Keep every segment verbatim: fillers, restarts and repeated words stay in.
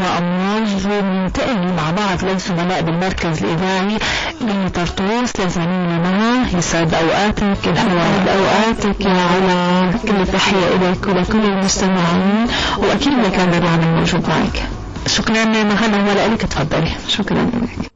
وأمواج. وننتقل مع بعض للزملاء بالمركز الإذاعي بطرطوس لزميلنا مها. يسعد أوقاتك، يسعد أوقاتك يا علا. كل التحية إليك ولكل المستمعين، وأكيد مكان برنامج موجود معك. شكرا مهنا ولك، تفضلي. شكرا لك.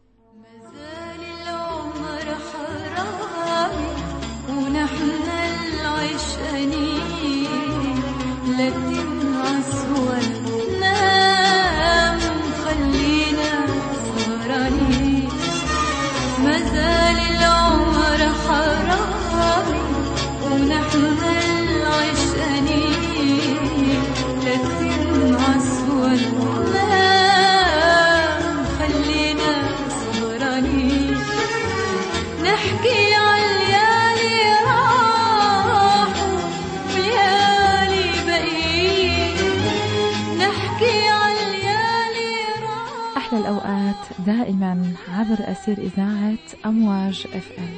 الأوقات دائما عبر أثير إذاعة أمواج اف ام.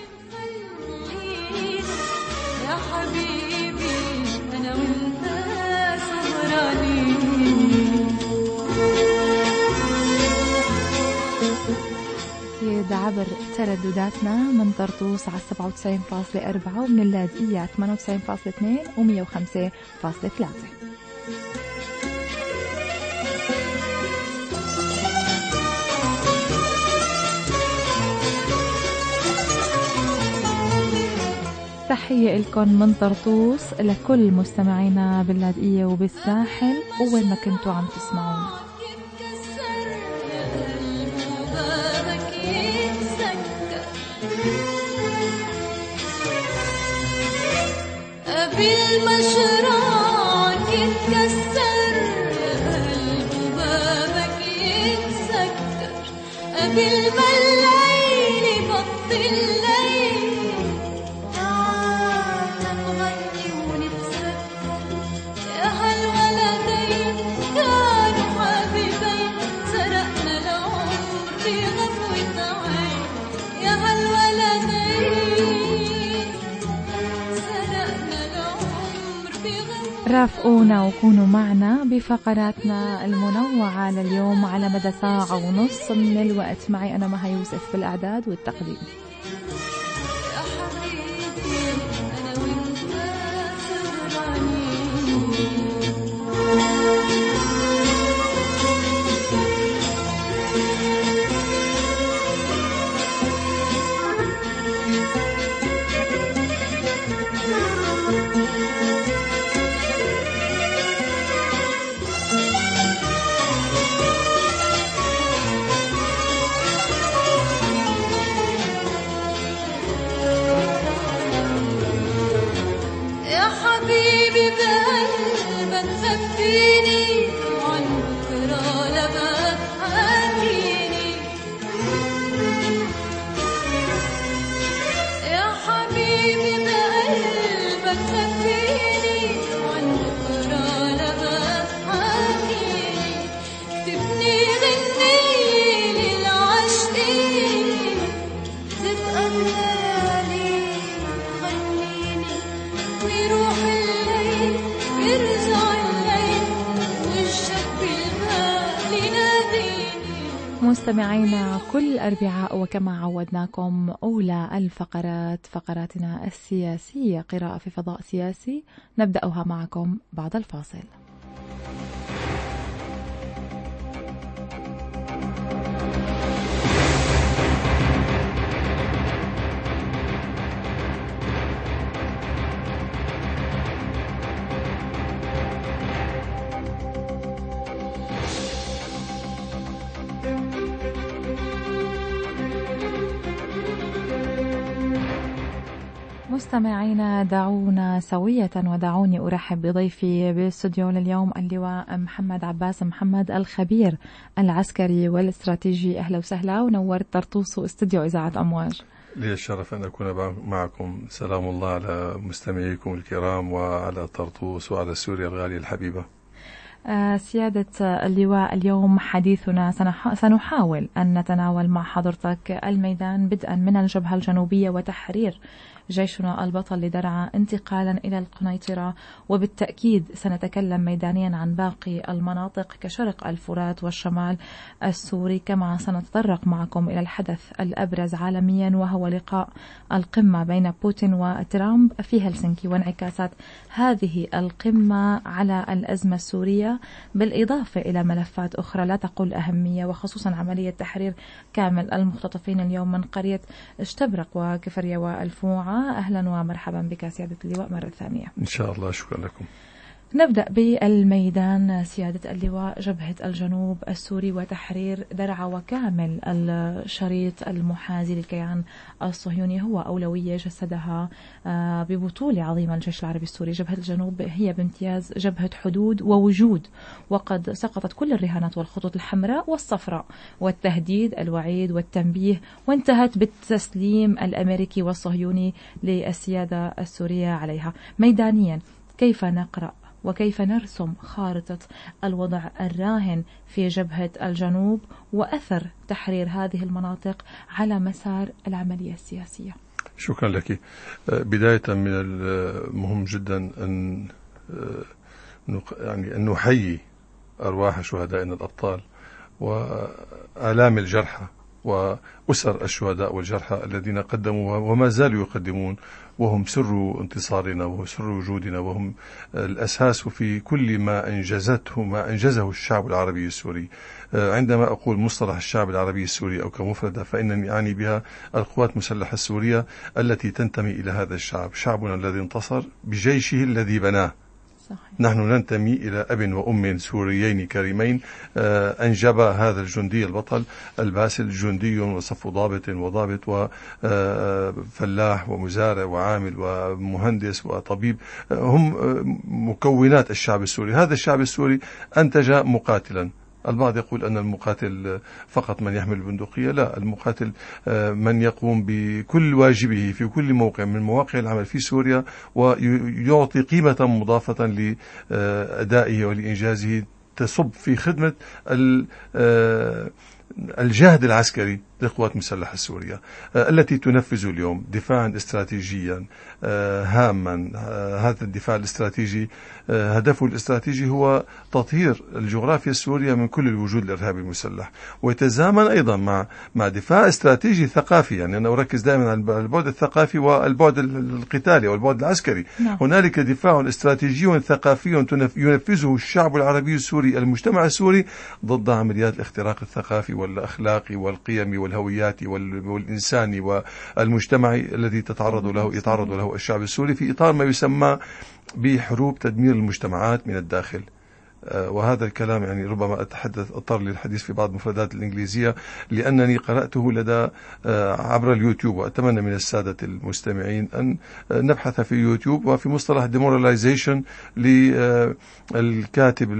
يا حبيبي أنا وانت سهرانين. أكيد عبر تردداتنا من طرطوس على سبعة وتسعين فاصلة أربعة ومن اللاذقية ثمانية وتسعين فاصلة اثنين ومية وخمسة فاصلة ثلاثة. تحية لكم من طرطوس لكل مستمعينا باللاذقية وبالساحل وين ما كنتوا عم تسمعونا. بالمشراك يتكسر قلب بابك يتسكر، قبل ما الليل يبطل الليل تعال نغني ونتسكر. يا هالولدين كانوا حبيبين سرقنا العمر بغفوة عين. يا هالولدين رافقونا وكونوا معنا بفقراتنا المنوعة لليوم على مدى ساعة ونص من الوقت. معي أنا مها يوسف بالإعداد والتقديم. مستمعينا كل أربعاء وكما عودناكم أولى الفقرات فقراتنا السياسية، قراءة في فضاء سياسي نبدأها معكم بعد الفاصل. مستمعينا دعونا سوية ودعوني أرحب بضيفي بالاستوديو لليوم اللواء محمد عباس محمد الخبير العسكري والاستراتيجي. أهلا وسهلا ونورت طرطوس واستوديو إذاعة أمواج. لي الشرف أن أكون معكم. سلام الله على مستمعيكم الكرام وعلى طرطوس وعلى سوريا الغالية الحبيبة. سيادة اللواء، اليوم حديثنا سنحاول أن نتناول مع حضرتك الميدان بدءا من الجبهة الجنوبية وتحرير جيشنا البطل لدرعا انتقالا إلى القنيطرة، وبالتأكيد سنتكلم ميدانيا عن باقي المناطق كشرق الفرات والشمال السوري، كما سنتطرق معكم إلى الحدث الأبرز عالميا وهو لقاء القمة بين بوتين وترامب في هلسنكي وانعكاسات هذه القمة على الأزمة السورية، بالإضافة إلى ملفات أخرى لا تقل أهمية، وخصوصا عملية تحرير كامل المختطفين اليوم من قرية اشتبرق وكفرية والفوعة. أهلا ومرحبا بك سيادة اللواء مرة ثانية. إن شاء الله، شكرا لكم. نبدأ بالميدان سيادة اللواء، جبهة الجنوب السوري وتحرير درعا وكامل الشريط المحاذي للكيان الصهيوني هو أولوية جسدها ببطولة عظيمة الجيش العربي السوري. جبهة الجنوب هي بامتياز جبهة حدود ووجود، وقد سقطت كل الرهانات والخطوط الحمراء والصفراء والتهديد الوعيد والتنبيه، وانتهت بالتسليم الأمريكي والصهيوني للسيادة السورية عليها. ميدانيا كيف نقرأ وكيف نرسم خارطة الوضع الراهن في جبهة الجنوب وأثر تحرير هذه المناطق على مسار العملية السياسية؟ شكرا لك. بداية من المهم جدا أن يعني أن نحيي أرواح شهدائنا الأبطال وآلام الجرحى وأسر الشهداء والجرحى الذين قدموا وما زالوا يقدمون، وهم سر انتصارنا وسر وجودنا، وهم الأساس في كل ما أنجزته ما أنجزه الشعب العربي السوري. عندما أقول مصطلح الشعب العربي السوري أو كمفردة فإنني أعني بها القوات المسلحة السورية التي تنتمي إلى هذا الشعب، شعبنا الذي انتصر بجيشه الذي بناه. صحيح. نحن ننتمي إلى أب وأم سوريين كريمين أنجبا هذا الجندي البطل الباسل، جندي وصف ضابط وضابط وفلاح ومزارع وعامل ومهندس وطبيب، هم مكونات الشعب السوري. هذا الشعب السوري أنتج مقاتلا. البعض يقول أن المقاتل فقط من يحمل البندقية، لا، المقاتل من يقوم بكل واجبه في كل موقع من مواقع العمل في سوريا ويعطي قيمة مضافة لأدائه ولإنجازه تصب في خدمة الجهد العسكري للقوات المسلحة السورية التي تنفذ اليوم دفاعا استراتيجيا هاما. هذا الدفاع الاستراتيجي هدفه الاستراتيجي هو تطهير الجغرافيا السورية من كل الوجود الإرهابي المسلح، ويتزامن أيضا مع مع دفاع استراتيجي ثقافي. يعني أنا أركز دائما على البعد الثقافي والبعد القتالي والبعد العسكري. نعم. هنالك دفاع استراتيجي ثقافي ينفذه الشعب العربي السوري، المجتمع السوري، ضد عمليات الاختراق الثقافي والأخلاقي والقيمي والهوياتي والإنساني والمجتمعي الذي تتعرض له يتعرض له الشعب السوري في إطار ما يسمى بحروب تدمير المجتمعات من الداخل. وهذا الكلام يعني ربما أتحدث أضطر للحديث في بعض المفردات الإنجليزية لأنني قرأته لدى عبر اليوتيوب، وأتمنى من السادة المستمعين أن نبحث في يوتيوب وفي مصطلح demoralization للكاتب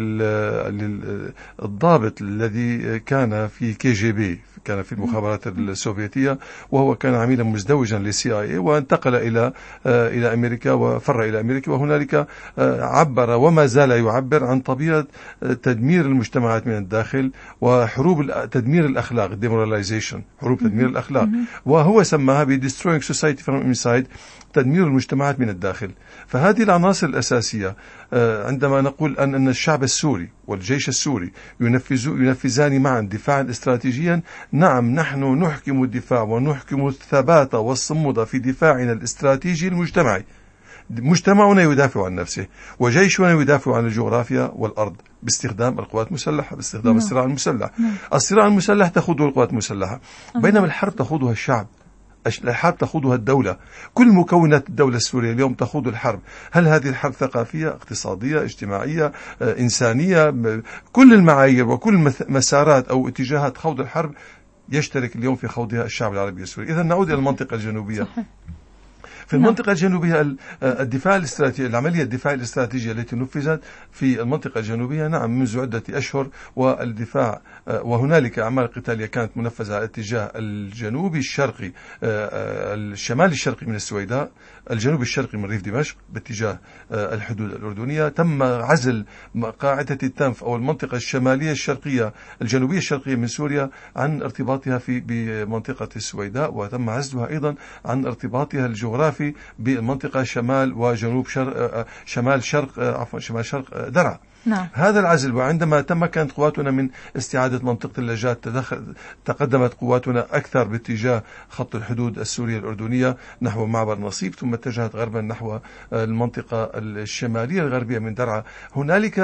الضابط الذي كان في كي جي بي، كان في المخابرات السوفيتية، وهو كان عميلا مزدوجا للسي آي اي وانتقل إلى إلى أمريكا وفر إلى أمريكا، وهنالك عبر وما زال يعبر عن طبيعة تدمير المجتمعات من الداخل وحروب تدمير الأخلاق demoralization، حروب تدمير الأخلاق، وهو سماها ب destroying society from inside، تدمير المجتمعات من الداخل. فهذه العناصر الأساسية عندما نقول أن أن الشعب السوري والجيش السوري ينفذان معا دفاعا استراتيجيا، نعم نحن نحكم الدفاع ونحكم الثبات والصمود في دفاعنا الاستراتيجي المجتمعي. مجتمعنا يدافع عن نفسه وجيشنا يدافع عن الجغرافيا والأرض باستخدام القوات المسلحة، باستخدام no. الصراع المسلح. no. الصراع المسلح تخوضه القوات المسلحة، بينما الحرب تخوضها الشعب، الحرب تخوضها الدولة. كل مكونات الدولة السورية اليوم تخوض الحرب. هل هذه الحرب ثقافية، اقتصادية، اجتماعية، إنسانية؟ كل المعايير وكل مسارات أو اتجاهات خوض الحرب يشترك اليوم في خوضها الشعب العربي السوري. إذا نعود إلى المنطقة الجنوبية. في المنطقة الجنوبية الدفاع الاستراتيجي، العملية الدفاعية الاستراتيجية التي نفذت في المنطقة الجنوبية نعم منذ عدة أشهر، والدفاع وهنالك أعمال قتالية كانت منفذة على الاتجاه الجنوبي الشرقي الشمال الشرقي من السويداء، الجنوب الشرقي من ريف دمشق باتجاه الحدود الأردنية. تم عزل قاعدة التنف أو المنطقة الشمالية الشرقية الجنوبية الشرقية من سوريا عن ارتباطها في بمنطقة السويداء، وتم عزلها أيضا عن ارتباطها الجغرافي بالمنطقة شمال وجنوب شرق شمال شرق عفوا شمال شرق درعا. نعم. هذا العزل، وعندما تمكنت قواتنا من استعادة منطقة اللجات تقدمت قواتنا أكثر باتجاه خط الحدود السورية الأردنية نحو معبر نصيب، ثم اتجهت غربا نحو المنطقة الشمالية الغربية من درعا. هنالك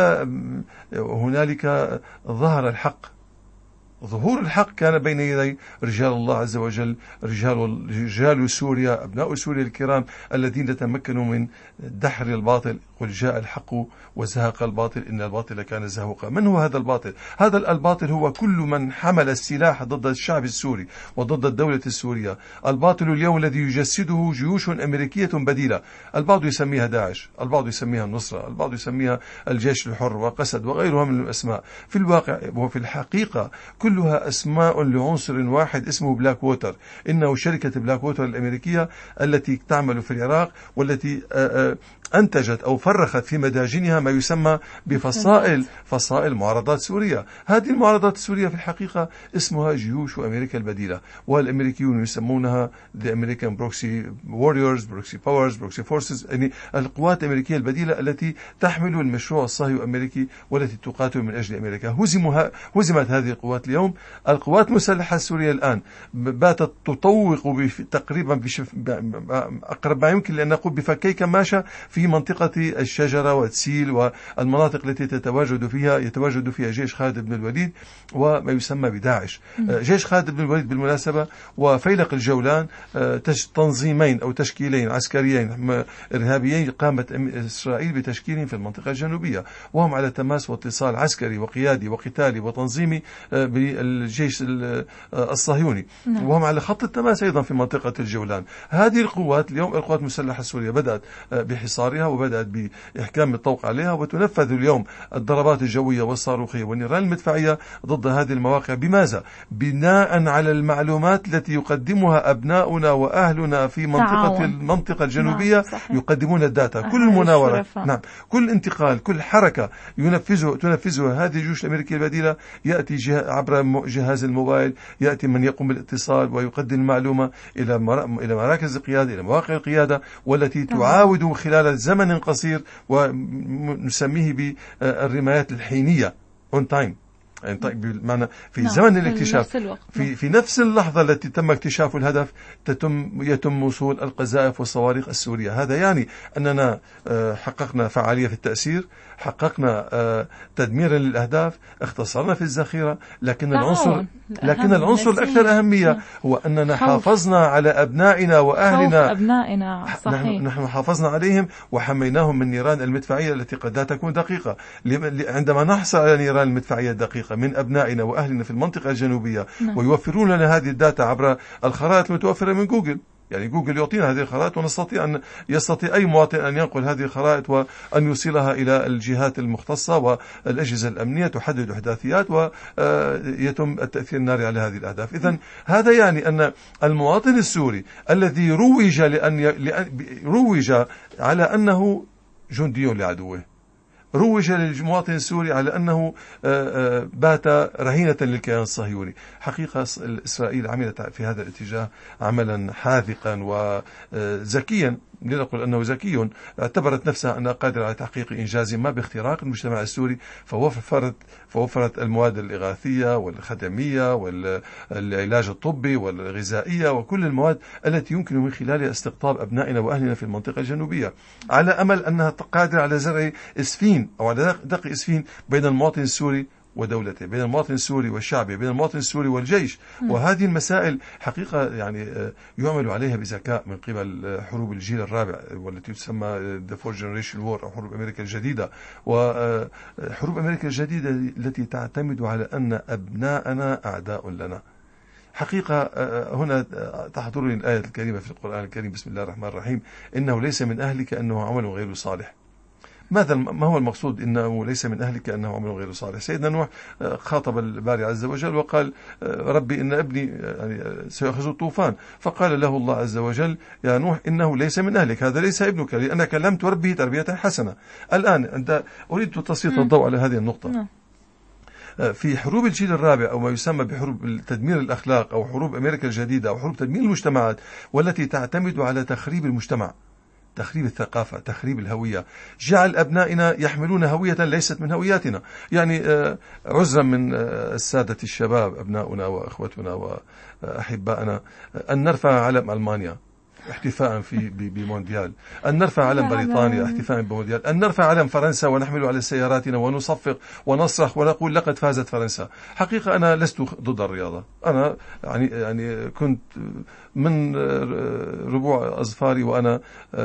هنالك ظهر الحق. ظهور الحق كان بين يدي رجال الله عز وجل، رجال رجال سوريا، أبناء سوريا الكرام الذين تمكنوا من دحر الباطل. قل جاء الحق وزهق الباطل إن الباطل كان زهوقا. من هو هذا الباطل؟ هذا الباطل هو كل من حمل السلاح ضد الشعب السوري وضد الدولة السورية. الباطل اليوم الذي يجسده جيوش أمريكية بديلة، البعض يسميها داعش، البعض يسميها النصرة، البعض يسميها الجيش الحر وقسد وغيرها من الأسماء. في الواقع وفي الحقيقة كلها أسماء لعنصر واحد اسمه بلاك ووتر. إنه شركة بلاك ووتر الأمريكية التي تعمل في العراق والتي أنتجت أو فرخت في مداجنها ما يسمى بفصائل فصائل معارضات سوريا. هذه المعارضات السورية في الحقيقة اسمها جيوش أمريكا البديلة، والأمريكيون يسمونها The American Proxy Warriors، Proxy Powers، Proxy Forces، يعني القوات الأمريكية البديلة التي تحمل المشروع الصهيوني الأمريكي والتي تقاتل من أجل أمريكا. هزمها هزمت هذه القوات اليوم. القوات المسلحة السورية الآن باتت تطوق تقريبا أقرب ما يمكن لأن نقول بفكي كماشة في منطقة الشجرة والتسيل والمناطق التي تتواجد فيها يتواجد فيها جيش خالد بن الوليد وما يسمى بداعش. جيش خالد بن الوليد بالمناسبة وفيلق الجولان تنظيمين أو تشكيلين عسكريين إرهابيين قامت إسرائيل بتشكيلهم في المنطقة الجنوبية، وهم على تماس واتصال عسكري وقيادي وقتالي وتنظيمي بالجيش الصهيوني، وهم على خط التماس أيضا في منطقة الجولان. هذه القوات اليوم القوات المسلحة السورية بدأت بحصارها وبدأت بإحكام الطوق عليها، وتنفذ اليوم الضربات الجوية والصاروخية والنيران المدفعية ضد هذه المواقع. بماذا؟ بناء على المعلومات التي يقدمها أبناؤنا وأهلنا في منطقة تعاون. المنطقة الجنوبية نعم يقدمون الداتا. كل مناورة نعم كل انتقال كل حركة ينفذه تنفذها هذه الجيوش الأمريكية البديلة يأتي عبر جهاز الموبايل، يأتي من يقوم بالاتصال ويقدم المعلومة إلى إلى مراكز القيادة إلى مواقع القيادة، والتي تعاود خلال زمن قصير ونسميه بالرمايات الحينية on time، يعني طيب بمعنى في نعم. زمن الاكتشاف في, في في نفس اللحظة التي تم اكتشاف الهدف تتم يتم وصول القذائف والصواريخ السورية. هذا يعني أننا حققنا فعالية في التأثير، حققنا تدميرا للأهداف، اختصرنا في الذخيرة، لكن العنصر لكن العنصر الأكثر أهمية هو أننا خوف. حافظنا على أبنائنا وأهلنا أبنائنا صحيح. نحن حافظنا عليهم وحميناهم من نيران المدفعية التي قد لا تكون دقيقة. عندما نحصل على نيران المدفعية الدقيقة من أبنائنا وأهلنا في المنطقة الجنوبية نعم. ويوفرون لنا هذه الداتا عبر الخرائط المتوفرة من جوجل، يعني جوجل يعطينا هذه الخرائط ونستطيع أن يستطيع أي مواطن أن ينقل هذه الخرائط وأن يوصلها إلى الجهات المختصة والأجهزة الأمنية تحدد أحداثيات ويتم التأثير الناري على هذه الأهداف. إذن هذا يعني أن المواطن السوري الذي روج لأن روج على أنه جندي لعدوه، روج للمواطن السوري على أنه بات رهينة للكيان الصهيوني. حقيقة إسرائيل عملت في هذا الاتجاه عملا حاذقا وذكيا، لنقل أنه ذكي، اعتبرت نفسها أنها قادرة على تحقيق إنجاز ما باختراق المجتمع السوري، فوفرت فوفرت المواد الإغاثية والخدمية والعلاج الطبي والغذائية وكل المواد التي يمكن من خلالها استقطاب أبنائنا وأهلنا في المنطقة الجنوبية، على أمل أنها قادرة على زرع إسفين أو على دق إسفين بين المواطن السوري ودولته، بين المواطن السوري والشعبي، بين المواطن السوري والجيش. وهذه المسائل حقيقة يعني يعمل عليها بذكاء من قبل حروب الجيل الرابع والتي تسمى The Fourth Generation War أو حروب أمريكا الجديدة. وحروب أمريكا الجديدة التي تعتمد على أن أبناءنا أعداء لنا، حقيقة هنا تحضرني الآية الكريمة في القرآن الكريم: بسم الله الرحمن الرحيم، إنه ليس من أهلك أنه عمل غير صالح. ماذا ما هو المقصود إنه ليس من أهلك أنه عمل غير صالح؟ سيدنا نوح خاطب الباري عز وجل وقال: ربي إن ابني يعني سيأخذ الطوفان. فقال له الله عز وجل: يا نوح إنه ليس من أهلك، هذا ليس ابنك، لأنك لم تربيه تربية حسنة. الآن أنت أريد تسليط الضوء على هذه النقطة. في حروب الجيل الرابع أو ما يسمى بحروب تدمير الأخلاق أو حروب أمريكا الجديدة أو حروب تدمير المجتمعات، والتي تعتمد على تخريب المجتمع، تخريب الثقافة، تخريب الهوية، جعل أبنائنا يحملون هوية ليست من هوياتنا. يعني عذرا من السادة الشباب أبناؤنا وأخوتنا وأحبائنا أن نرفع علم ألمانيا احتفاء في بمونديال، أن نرفع علم بريطانيا احتفاء بمونديال، أن نرفع علم فرنسا ونحمله على سياراتنا ونصفق ونصرخ ونقول لقد فازت فرنسا. حقيقة أنا لست ضد الرياضة، أنا يعني يعني كنت من ربوع أظفاري وأنا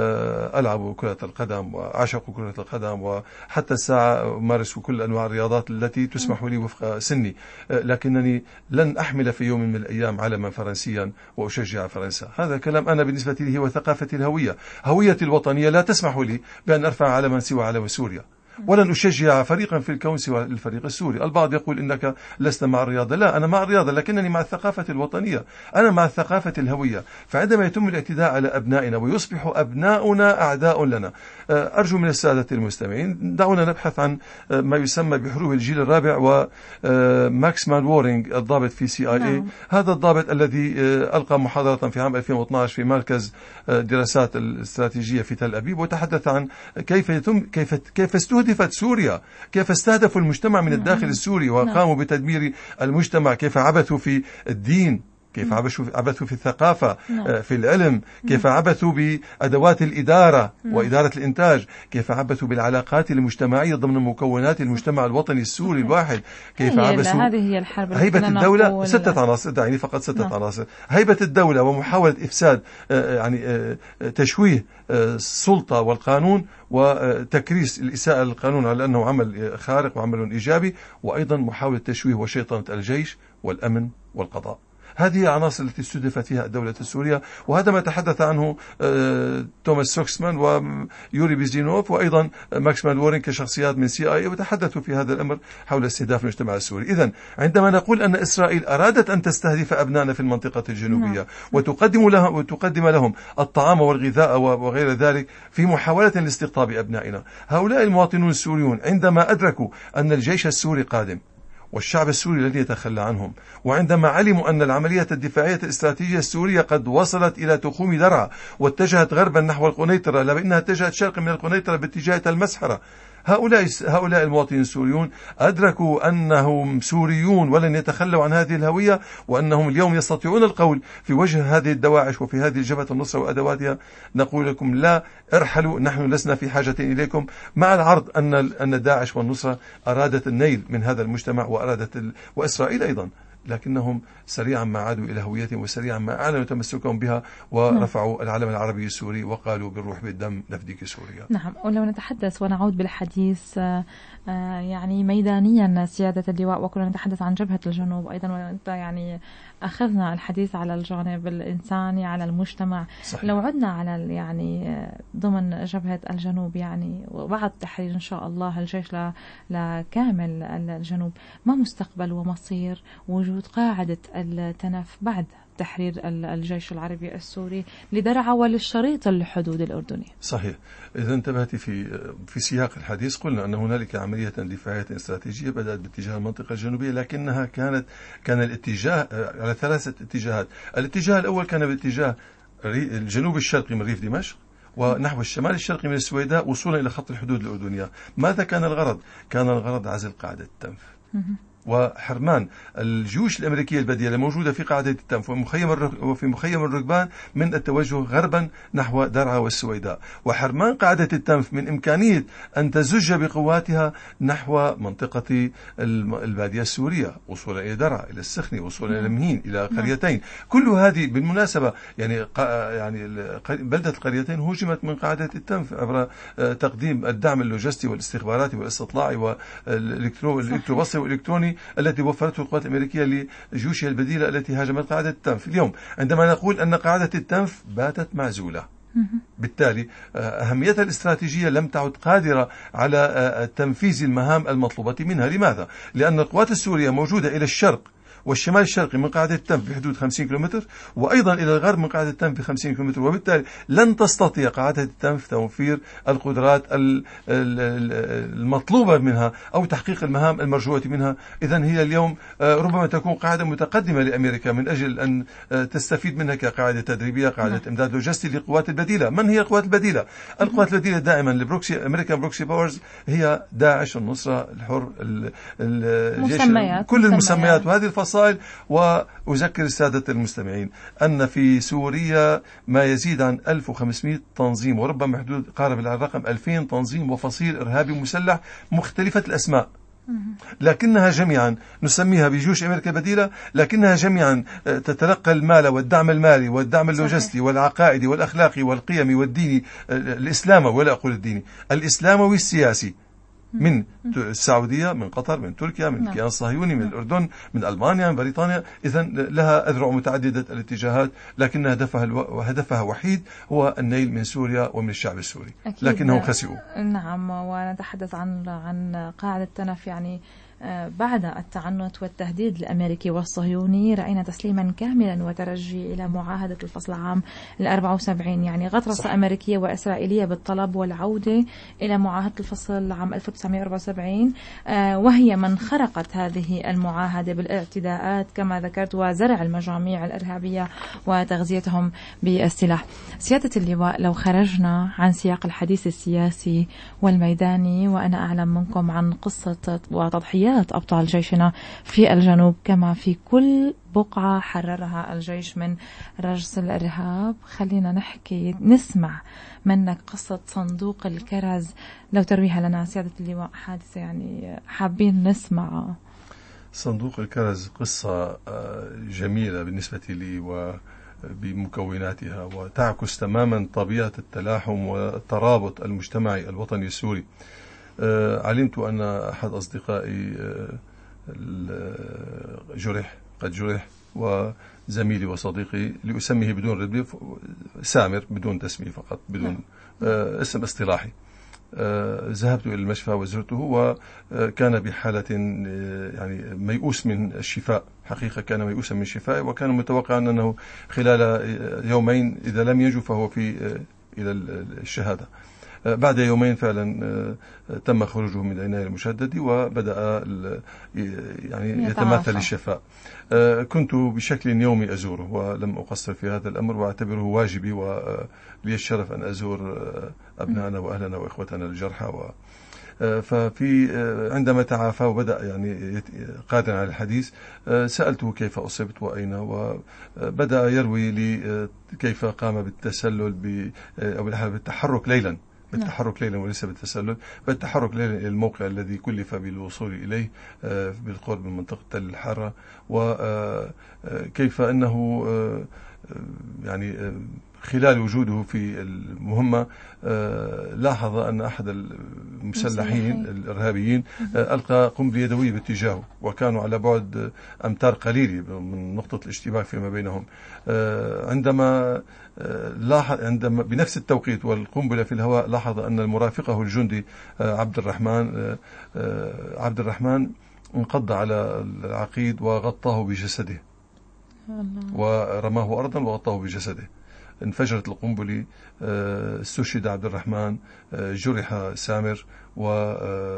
ألعب كرة القدم وأعشق كرة القدم، وحتى الساعة أمارس كل أنواع الرياضات التي تسمح لي وفق سني، لكنني لن أحمل في يوم من الأيام علما فرنسيا وأشجع فرنسا. هذا كلام أنا بالنسبة لي هو ثقافة الهوية. هويتي الوطنية لا تسمح لي بأن أرفع علما سوى علم سوريا، ولن أشجع فريقا في الكون سوى الفريق السوري. البعض يقول إنك لست مع الرياضة، لا، أنا مع الرياضة لكنني مع الثقافة الوطنية، أنا مع ثقافة الهوية. فعندما يتم الاعتداء على أبنائنا ويصبح أبناؤنا أعداء لنا، أرجو من السادة المستمعين دعونا نبحث عن ما يسمى بحروب الجيل الرابع. وماكسمان وورينغ الضابط في سي آي إي، هذا الضابط الذي ألقى محاضرة في عام ألفين واثني عشر في مركز دراسات الاستراتيجية في تل أبيب، وتحدث عن كيف يتم كيف كيف استهدفت سوريا، كيف استهدفوا المجتمع من الداخل السوري وقاموا بتدمير المجتمع، كيف عبثوا في الدين، كيف عبثوا في الثقافة، في العلم، كيف عبثوا بأدوات الإدارة وإدارة الإنتاج، كيف عبثوا بالعلاقات المجتمعية ضمن مكونات المجتمع الوطني السوري الواحد، كيف عبثوا هذه هي الحرب هيبة الدولة. ستة عناصر، دعيني فقط ستة نعم. عناصر: هيبة الدولة ومحاولة إفساد يعني تشويه السلطة والقانون وتكريس الإساءة للقانون على أنه عمل خارق وعمل إيجابي، وأيضا محاولة تشويه وشيطنة الجيش والأمن والقضاء. هذه العناصر التي استهدفت فيها الدولة السورية، وهذا ما تحدث عنه توماس سوكسمان ويوري بيزينوف وأيضا ماكسمان وورينغ كشخصيات من سي آي إي، وتحدثوا في هذا الأمر حول استهداف المجتمع السوري. إذن عندما نقول أن إسرائيل أرادت أن تستهدف أبنائنا في المنطقة الجنوبية وتقدم لهم وتقدم لهم الطعام والغذاء وغير ذلك في محاولة لاستقطاب أبنائنا، هؤلاء المواطنون السوريون عندما أدركوا أن الجيش السوري قادم والشعب السوري لن يتخلى عنهم، وعندما علموا أن العملية الدفاعية الاستراتيجية السورية قد وصلت إلى تخوم درعا واتجهت غربا نحو القنيطرة، لا بأنها اتجهت شرقا من القنيطرة باتجاه المسحرة، هؤلاء هؤلاء المواطنين السوريون أدركوا أنهم سوريون ولن يتخلوا عن هذه الهوية، وأنهم اليوم يستطيعون القول في وجه هذه الدواعش وفي هذه جبهة النصرة وأدواتها: نقول لكم لا، ارحلوا، نحن لسنا في حاجة إليكم، مع العرض أن أن داعش والنصرة أرادت النيل من هذا المجتمع وأرادت ال... وإسرائيل أيضا، لكنهم سريعا ما عادوا إلى هويتهم وسريعا ما أعلنوا تمسكهم بها ورفعوا العلم العربي السوري وقالوا: بالروح بالدم نفديك سوريا. نعم. ولو نتحدث ونعود بالحديث يعني ميدانيا سيادة اللواء، وكنا نتحدث عن جبهة الجنوب أيضا، وأنت يعني أخذنا الحديث على الجانب الإنساني على المجتمع. صحيح. لو عدنا على يعني ضمن جبهة الجنوب يعني وبعد تحرير إن شاء الله الجيش لكامل الجنوب، ما مستقبل ومصير وجود قاعدة التنف بعد تحرير الجيش العربي السوري لدرعا وللشريط الحدود الأردني؟ صحيح. إذا انتبهت في في سياق الحديث قلنا أن هنالك عملية دفاعية استراتيجية بدأت باتجاه المنطقة الجنوبية، لكنها كانت كان الاتجاه على ثلاثة اتجاهات. الاتجاه الأول كان باتجاه الجنوب الشرقي من ريف دمشق ونحو الشمال الشرقي من السويداء وصولا إلى خط الحدود الأردنية. ماذا كان الغرض؟ كان الغرض عزل قاعدة التنف وحرمان الجيوش الأمريكية البديلة الموجودة في قاعدة التنف ومخيم وفي مخيم الركبان من التوجه غربا نحو درعا والسويداء، وحرمان قاعدة التنف من إمكانية أن تزج بقواتها نحو منطقة البادية السورية وصولا إلى درعا، إلى السخني، وصولا إلى مهين، إلى قريتين. كل هذه بالمناسبة يعني يعني بلدة القريتين هجمت من قاعدة التنف عبر تقديم الدعم اللوجستي والاستخباراتي والاستطلاعي والإلكتروبصري والإلكتروني التي وفرته القوات الأمريكية لجيوشها البديلة التي هاجمت قاعدة التنف. اليوم عندما نقول أن قاعدة التنف باتت معزولة، بالتالي أهميتها الاستراتيجية لم تعد قادرة على تنفيذ المهام المطلوبة منها. لماذا؟ لأن القوات السورية موجودة إلى الشرق والشمال الشرقي من قاعدة التنف بحدود خمسين كيلومتر، وأيضا إلى الغرب من قاعدة التنف بخمسين كيلومتر، وبالتالي لن تستطيع قاعدة التنف توفير القدرات المطلوبة منها أو تحقيق المهام المرجوة منها. إذن هي اليوم ربما تكون قاعدة متقدمة لأمريكا من أجل أن تستفيد منها كقاعدة تدريبية، قاعدة إمداد لوجستي للقوات البديلة. من هي القوات البديلة؟ القوات البديلة دائما البروكسي أمريكان بروكسي باورز هي داعش، النصرة، الحر، الجيش، كل المسميات وهذه الفصائل. وأذكر السادة المستمعين أن في سوريا ما يزيد عن ألف وخمسمائة تنظيم، وربما حدود قارب على الرقم ألفين تنظيم وفصيل إرهابي مسلح مختلفة الأسماء، لكنها جميعا نسميها بجيوش أمريكا البديلة، لكنها جميعا تتلقى المال والدعم المالي والدعم اللوجستي والعقائدي والأخلاقي والقيمي والديني الإسلامي، ولا أقول الديني، الإسلامي السياسي، من السعودية، من قطر، من تركيا، من الكيان الصهيوني، من الأردن، من ألمانيا، من بريطانيا. إذن لها أذرع متعددة الاتجاهات، لكن هدفها الو... هدفها وحيد هو النيل من سوريا ومن الشعب السوري، لكنهم خسئوا. نعم، ونتحدث عن عن قاعدة التنف. يعني بعد التعنت والتهديد الأمريكي والصهيوني رأينا تسليما كاملا وترجي إلى معاهدة الفصل العام الأربعة وسبعين، يعني غطرسة صح. أمريكية وإسرائيلية بالطلب والعودة إلى معاهدة الفصل العام ألف وتسعمائة وأربعة وسبعين، وهي من خرقت هذه المعاهدة بالاعتداءات كما ذكرت وزرع المجاميع الإرهابية وتغذيتهم بالسلاح. سيادة اللواء، لو خرجنا عن سياق الحديث السياسي والميداني، وأنا أعلم منكم عن قصة وتضحيات أبطال جيشنا في الجنوب كما في كل بقعة حررها الجيش من رجس الإرهاب، خلينا نحكي نسمع منك قصة صندوق الكرز، لو ترويها لنا سيادة اللواء. حادثة يعني حابين نسمع. صندوق الكرز قصة جميلة بالنسبة لي وبمكوناتها، وتعكس تماما طبيعة التلاحم والترابط المجتمعي الوطني السوري. علمت أن أحد أصدقائي جرح، قد جرح، وزميلي وصديقي لأسميه بدون رتبة سامر، بدون تسمية فقط، بدون اسم اصطلاحي. ذهبت إلى المشفى وزرته، وكان بحالة يعني ميؤوس من الشفاء، حقيقة كان ميؤوسا من الشفاء، وكان متوقعا أنه خلال يومين إذا لم ينجو فهو في إلى الشهادة. بعد يومين فعلا تم خروجه من العناية المشددة وبدأ يعني يتماثل الشفاء. كنت بشكل يومي أزوره ولم أقصر في هذا الأمر، وأعتبره واجبي، ولي الشرف أن أزور أبنائنا وأهلنا وإخوتنا الجرحى. و ففي عندما تعافى وبدأ يعني قادر على الحديث، سألته كيف أصبت وأين، وبدأ يروي لي كيف قام بالتسلل ب أو بالتحرك ليلا بالتحرك ليلا وليس بالتسلل، بالتحرك ليلا إلى الموقع الذي كلف بالوصول إليه بالقرب من منطقة تل الحارة، وكيف أنه يعني خلال وجوده في المهمة لاحظ أن أحد المسلحين الإرهابيين ألقى قنبلة يدوية باتجاهه، وكانوا على بعد أمتار قليلة من نقطة الاشتباك فيما بينهم. عندما لاحظ عندما بنفس التوقيت والقنبلة في الهواء، لاحظ أن المرافقه الجندي عبد الرحمن عبد الرحمن انقض على العقيد وغطاه بجسده ورماه أرضا وغطاه بجسده. انفجرت القنبلة، استشهد عبد الرحمن، جرح سامر، و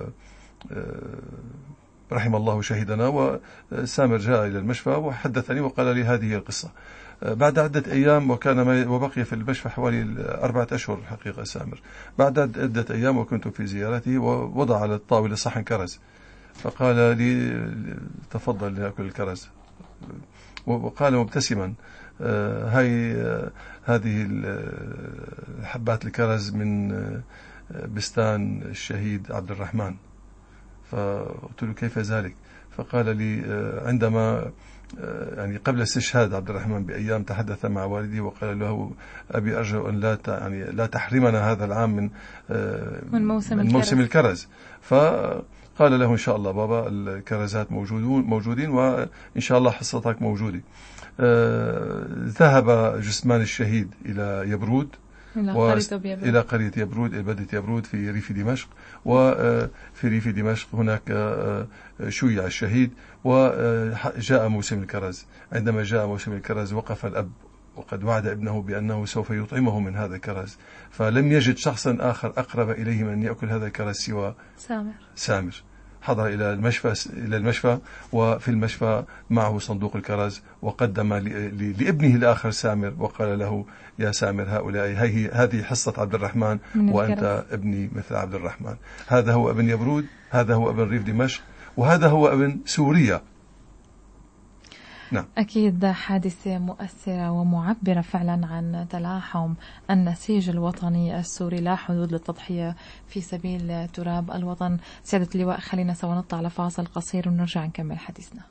رحم الله شهيدنا. وسامر جاء إلى المشفى وحدثني وقال لي هذه القصة. بعد عدة أيام، وكان وبقي في المشفى حوالي أربعة أشهر الحقيقة سامر، بعد عدة أيام وكنت في زيارته، ووضع على الطاولة صحن كرز، فقال لي تفضل لأكل الكرز، وقال مبتسما هاي هذه حبات الكرز من بستان الشهيد عبد الرحمن. فقلت له كيف ذلك؟ فقال لي عندما يعني قبل استشهاد عبد الرحمن بأيام تحدث مع والدي وقال له أبي أرجو أن لا يعني لا تحرمنا هذا العام من من موسم, من موسم الكرز. ف قال له إن شاء الله بابا الكرزات موجودون موجودين وإن شاء الله حصتك موجودة. آه ذهب جثمان الشهيد إلى يبرود إلى و... قرية يبرود. إلى قرية يبرود، إلى بلدة يبرود في ريف دمشق. وفي ريف دمشق هناك شيع الشهيد، وجاء موسم الكرز. عندما جاء موسم الكرز وقف الأب وقد وعد ابنه بأنه سوف يطعمه من هذا الكرز، فلم يجد شخصا آخر أقرب إليه من أن يأكل هذا الكرز سوى سامر. سامر. حضر إلى المشفى إلى المشفى وفي المشفى معه صندوق الكرز، وقدم لابنه الآخر سامر وقال له: يا سامر، هؤلاء هي هذه حصة عبد الرحمن وأنت ابني مثل عبد الرحمن. هذا هو ابن يبرود، هذا هو ابن ريف دمشق، وهذا هو ابن سوريا. نعم. أكيد حادثة مؤثرة ومعبرة فعلا عن تلاحم النسيج الوطني السوري، لا حدود للتضحية في سبيل تراب الوطن. سيادة اللواء، خلينا سوا نطلع على فاصل قصير ونرجع نكمل حديثنا.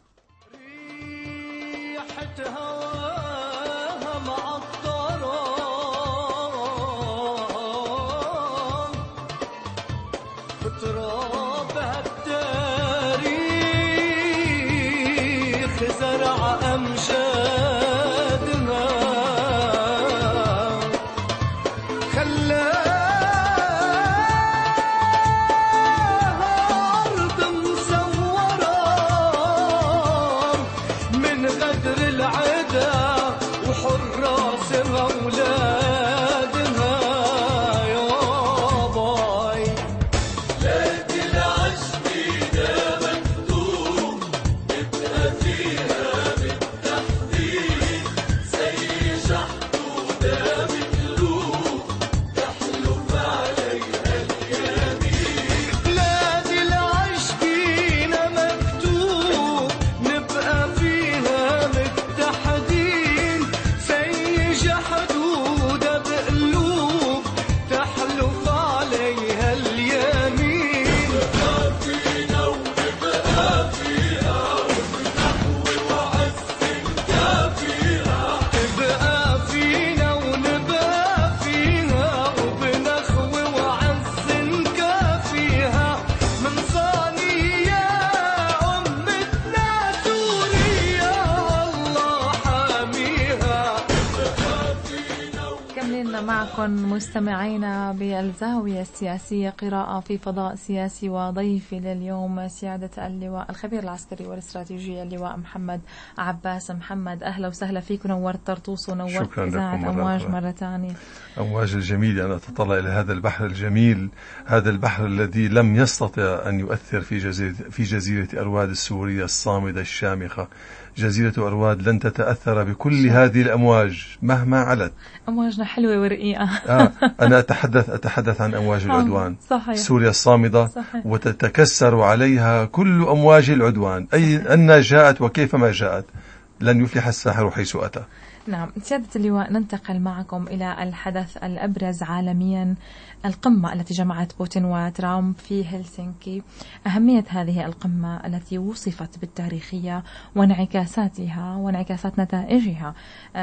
معكم مستمعينا بالزاوية السياسية، قراءة في فضاء سياسي، وضيفي لليوم سيادة اللواء الخبير العسكري والاستراتيجي اللواء محمد عباس محمد. أهلا وسهلا فيك، ونورت طرطوس ونورت إذاعة أمواج مرة ثانية. أمواج الجميل، أنا أتطلع إلى هذا البحر الجميل، هذا البحر الذي لم يستطع أن يؤثر في جزيرة في جزيرة أرواد السورية الصامدة الشامخة. جزيرة أرواد لن تتأثر بكل هذه الأمواج مهما علت. أمواجنا حلوة ورقيقة. آه أنا أتحدث أتحدث عن أمواج العدوان. صحيح. سوريا الصامدة. صحيح. وتتكسر عليها كل أمواج العدوان، أي أن جاءت وكيفما جاءت، لن يفلح الساحر حيث أتى. نعم سيادة اللواء، ننتقل معكم إلى الحدث الأبرز عالميا، القمة التي جمعت بوتين وترامب في هلسنكي. أهمية هذه القمة التي وصفت بالتاريخية وانعكاساتها وانعكاسات نتائجها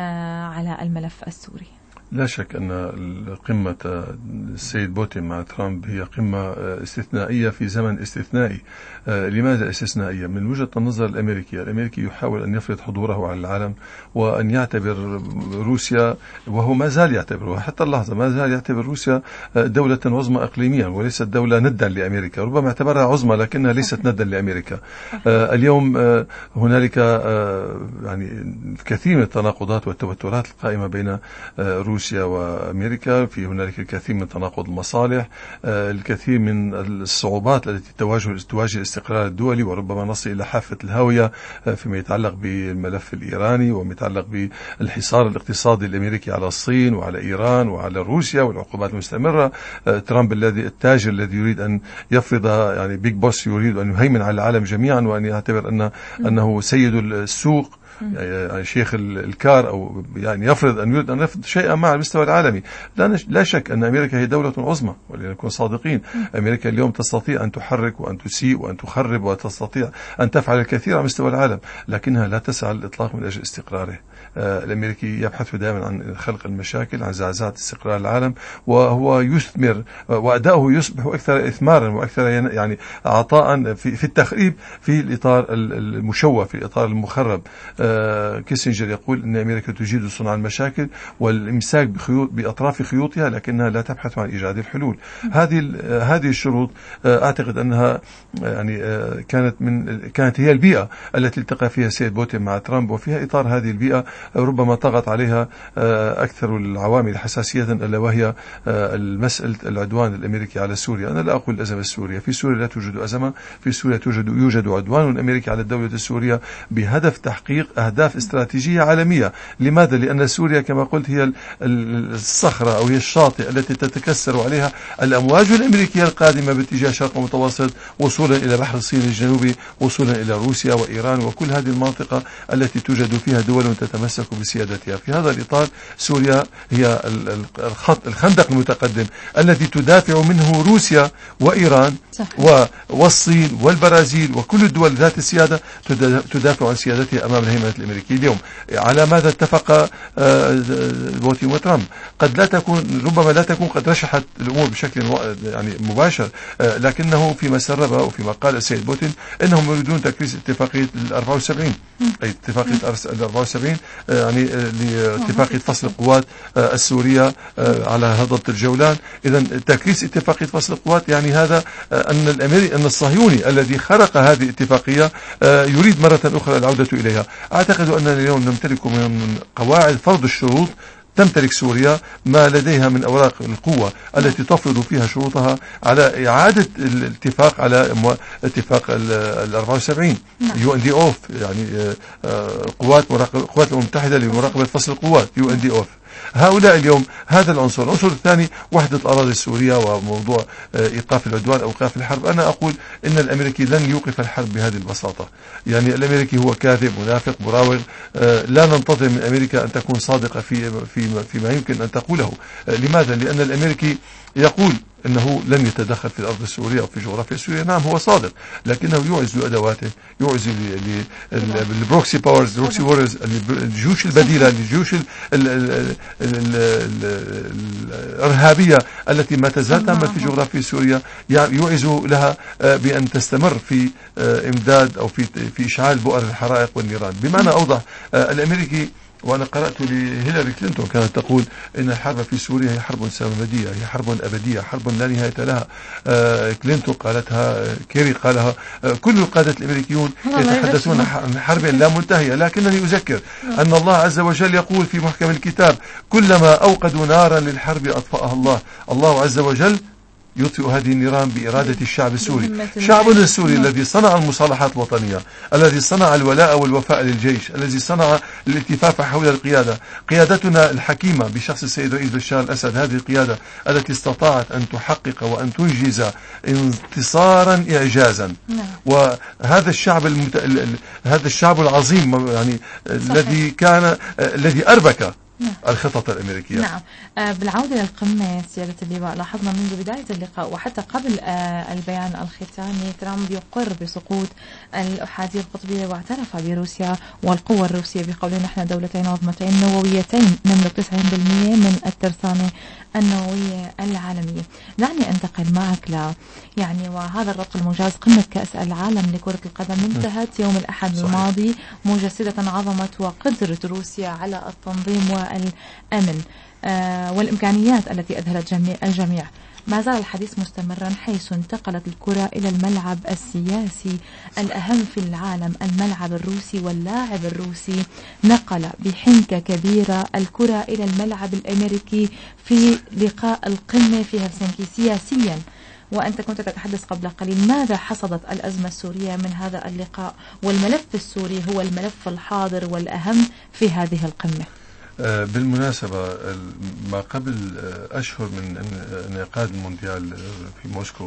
على الملف السوري. لا شك أن قمة السيد بوتين مع ترامب هي قمة استثنائية في زمن استثنائي. لماذا استثنائية؟ من وجهة النظر الأمريكية، الأمريكي يحاول أن يفرض حضوره على العالم وأن يعتبر روسيا، وهو ما زال يعتبرها حتى اللحظة، ما زال يعتبر روسيا دولة عظمى إقليميا وليست دولة ندا لأمريكا. ربما اعتبرها عظمى لكنها ليست ندا لأمريكا. اليوم هنالك يعني كثير من التناقضات والتوترات القائمة بين روسيا روسيا وأمريكا. في هنالك الكثير من تناقض المصالح، الكثير من الصعوبات التي تواجه تواجه الاستقرار الدولي، وربما نصل إلى حافة الهاوية فيما يتعلق بالملف الإيراني وما يتعلق بالحصار الاقتصادي الأمريكي على الصين وعلى إيران وعلى روسيا والعقوبات المستمرة. ترامب الذي التاجر الذي يريد أن يفرض يعني بيج بوس، يريد أن يهيمن على العالم جميعا وأن يعتبر أن أنه سيد السوق يعني شيخ الكار أو يعني يفرض أن يريد أن يفرض شيئا ما على المستوى العالمي. لا, لا شك أن أمريكا هي دولة عظمى، ولنكون صادقين. أمريكا اليوم تستطيع أن تحرك وأن تسيء وأن تخرب وتستطيع أن تفعل الكثير على مستوى العالم، لكنها لا تسعى للإطلاق من أجل استقراره. آه الأمريكي يبحث دائما عن خلق المشاكل، عن زعزعة استقرار العالم، وهو يثمر وأداؤه يصبح أكثر إثمارا وأكثر يعني عطاء في, في التخريب في الإطار المشوه، في الإطار المخرب. آه كيسنجر يقول أن أمريكا تجيد صنع المشاكل والإمساك بخيوط بأطراف خيوطها، لكنها لا تبحث عن إيجاد الحلول. هذه هذه الشروط آه أعتقد أنها يعني آه كانت من كانت هي البيئة التي التقى فيها السيد بوتين مع ترامب، وفيها إطار هذه البيئة ربما طغت عليها آه أكثر العوامل حساسية، ألا وهي آه المسألة العدوان الأمريكي على سوريا. أنا لا أقول الأزمة السورية، في سوريا لا توجد أزمة، في سوريا توجد يوجد عدوان أمريكي على الدولة السورية بهدف تحقيق أهداف استراتيجية عالمية. لماذا؟ لأن سوريا كما قلت هي الصخرة أو هي الشاطئ التي تتكسر عليها الأمواج الأمريكية القادمة باتجاه شرق المتوسط، وصولا إلى بحر الصين الجنوبي، وصولا إلى روسيا وإيران وكل هذه المنطقة التي توجد فيها دول تتمسك بسيادتها. في هذا الإطار سوريا هي الخط الخندق المتقدم الذي تدافع منه روسيا وإيران والصين والبرازيل وكل الدول ذات السيادة تدافع عن سيادتها أمام الهيمنة الأمريكية. اليوم على ماذا اتفق بوتين وترامب؟ قد لا تكون ربما لا تكون قد رشحت الأمور بشكل يعني مباشر، لكنه فيما سرب وفيما قال السيد بوتين إنهم يريدون تكريس اتفاقية الأربعة وسبعين، أي اتفاقية الأربعة وسبعين يعني لاتفاقية فصل القوات السورية على هضبة الجولان. إذا تكريس اتفاقية فصل القوات يعني هذا أن الأمريكي أن الصهيوني الذي خرق هذه الاتفاقية يريد مرة أخرى العودة إليها. أعتقد أننا اليوم نمتلك من قواعد فرض الشروط تمتلك سوريا ما لديها من أوراق القوة التي تفرض فيها شروطها على إعادة الاتفاق على اتفاق ال أربعة وسبعين يو ان دي اوف، يعني قوات مراقبة القوات المتحدة لمراقبة فصل القوات يو ان دي اوف. هؤلاء اليوم هذا العنصر. العنصر الثاني وحدة الأراضي السورية وموضوع إيقاف العدوان أو إيقاف الحرب. أنا أقول إن الأمريكي لن يوقف الحرب بهذه البساطة. يعني الأمريكي هو كاذب منافق مراوغ. لا ننتظر من أمريكا أن تكون صادقة في في فيما يمكن أن تقوله. لماذا؟ لأن الأمريكي يقول أنه لن يتدخل في الأرض السورية أو في جغرافيا سوريا. نعم هو صادق، لكنه يعز أدواته، يعز البروكسي باورز، البروكسي وورز، الجيوش البديلة، الجيوش الإرهابية التي ما تزال تعمل في جغرافيا سوريا، يعز لها بأن تستمر في إمداد أو في في إشعال بؤر الحرائق والنيران. بمعنى أوضح، الأمريكي وأنا قرأت لهيلاري كلينتون كانت تقول إن الحرب في سوريا هي حرب سرمدية، هي حرب أبدية، حرب لا نهاية لها. آه كلينتون قالتها، كيري قالها، آه كل القادة الأمريكيون يتحدثون عن حرب لا منتهية. لكنني أذكر أن الله عز وجل يقول في محكم الكتاب: كلما أوقدوا نارا للحرب أطفأها الله. الله عز وجل يطفئ هذه النيران بإرادة الشعب السوري. شعبنا السوري الذي صنع المصالحات الوطنية، الذي صنع الولاء والوفاء للجيش، الذي صنع الالتفاف حول القيادة. قيادتنا الحكيمة بشخص السيد رئيس بشار الأسد، هذه القيادة التي استطاعت أن تحقق وأن تنجز انتصارا إعجازا. وهذا الشعب المت... هذا الشعب العظيم يعني الذي كان الذي أربك نعم. الخطط الأمريكية. نعم. آه بالعودة للقمة سيادة اللواء، لاحظنا منذ بداية اللقاء وحتى قبل آه البيان الختامي ترامب يقر بسقوط الأحادية القطبية، واعترف بروسيا والقوة الروسية بقوله: نحن دولتين عظمتين نوويتين نملك تسعين بالمئة من الترسانة النووية العالمية. دعني أنتقل معك ل يعني وهذا الربط المجاز. قمة كأس العالم لكرة القدم انتهت يوم الأحد صحيح. الماضي، مجسدة عظمة وقدرة روسيا على التنظيم والأمن آه والإمكانيات التي أذهلت جميع الجميع. ما زال الحديث مستمرا، حيث انتقلت الكرة إلى الملعب السياسي الأهم في العالم، الملعب الروسي، واللاعب الروسي نقل بحنكة كبيرة الكرة إلى الملعب الأمريكي في لقاء القمة في هلسنكي سياسيا. وأنت كنت تتحدث قبل قليل، ماذا حصدت الأزمة السورية من هذا اللقاء؟ والملف السوري هو الملف الحاضر والأهم في هذه القمة. بالمناسبة ما قبل أشهر من انعقاد المونديال في موسكو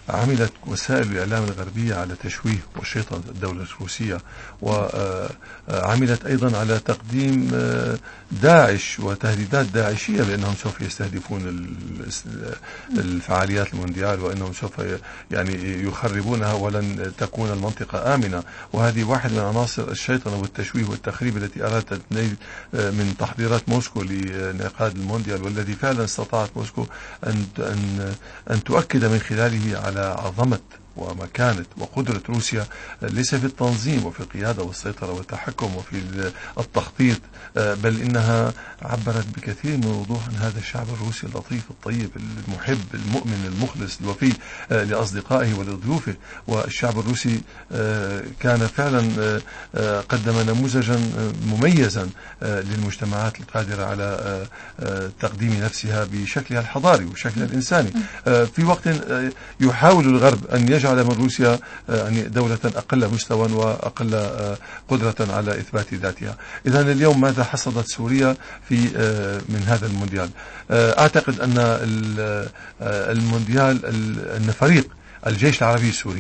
عملت وسائل الإعلام الغربية على تشويه وشيطنة الدولة الروسية، وعملت أيضا على تقديم داعش وتهديدات داعشية بأنهم سوف يستهدفون الفعاليات المونديال، وأنهم سوف يعني يخربونها ولن تكون المنطقة آمنة. وهذه واحد من عناصر الشيطنة والتشويه والتخريب التي أرادت تنيل من تحضيرات موسكو لانعقاد المونديال، والذي فعلا استطاعت موسكو أن أن أن تؤكد من خلاله على عظمة ومكانة وقدرة روسيا، ليس في التنظيم وفي القيادة والسيطرة والتحكم وفي التخطيط، بل إنها عبرت بكثير من وضوح عن هذا الشعب الروسي اللطيف الطيب المحب المؤمن المخلص الوفي لأصدقائه ولضيوفه. والشعب الروسي كان فعلا قدم نموذجا مميزا للمجتمعات القادرة على تقديم نفسها بشكلها الحضاري وشكلها الإنساني في وقت يحاول الغرب أن يجعل على من روسيا يعني دولة أقل مستوى وأقل قدرة على إثبات ذاتها. إذن اليوم ماذا حصدت سوريا في من هذا المونديال؟ أعتقد أن المونديال أن فريق الجيش العربي السوري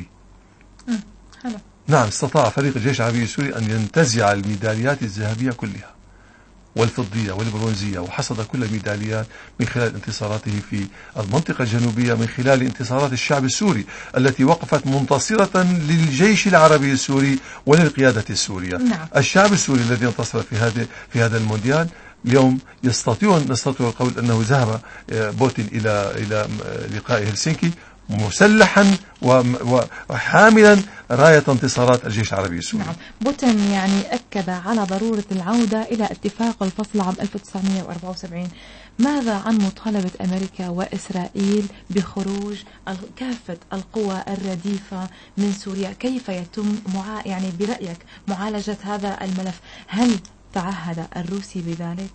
نعم استطاع فريق الجيش العربي السوري أن ينتزع الميداليات الذهبية كلها والفضية والبرونزية، وحصد كل الميداليات من خلال انتصاراته في المنطقة الجنوبية، من خلال انتصارات الشعب السوري التي وقفت منتصرة للجيش العربي السوري وللقيادة السورية. نعم. الشعب السوري الذي انتصر في هذا في هذا المونديال اليوم يستطيع نستطيع القول أنه ذهب بوتين إلى إلى لقاء هلسنكي مسلحا وحاملا راية انتصارات الجيش العربي السوري. نعم. بوتين يعني أكد على ضرورة العودة إلى اتفاق الفصل عام ألف وتسعمائة وأربعة وسبعين. ماذا عن مطالبة أمريكا وإسرائيل بخروج كافة القوى الرديفة من سوريا؟ كيف يتم معا... يعني برأيك معالجة هذا الملف؟ هل تعهد الروسي بذلك؟